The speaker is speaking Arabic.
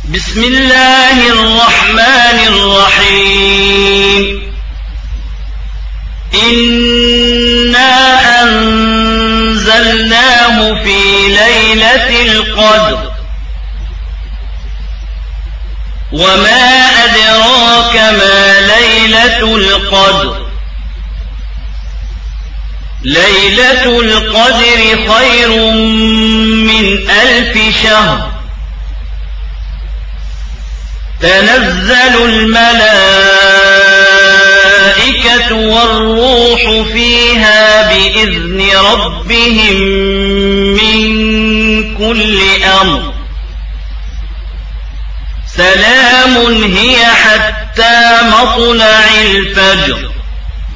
بسم الله الرحمن الرحيم إنا أنزلناه في ليلة القدر وما أدراك ما ليلة القدر ليلة القدر خير من 1000 شهر تنزل الملائكة والروح فيها بإذن ربهم من كل أمر سلام هي حتى مطلع الفجر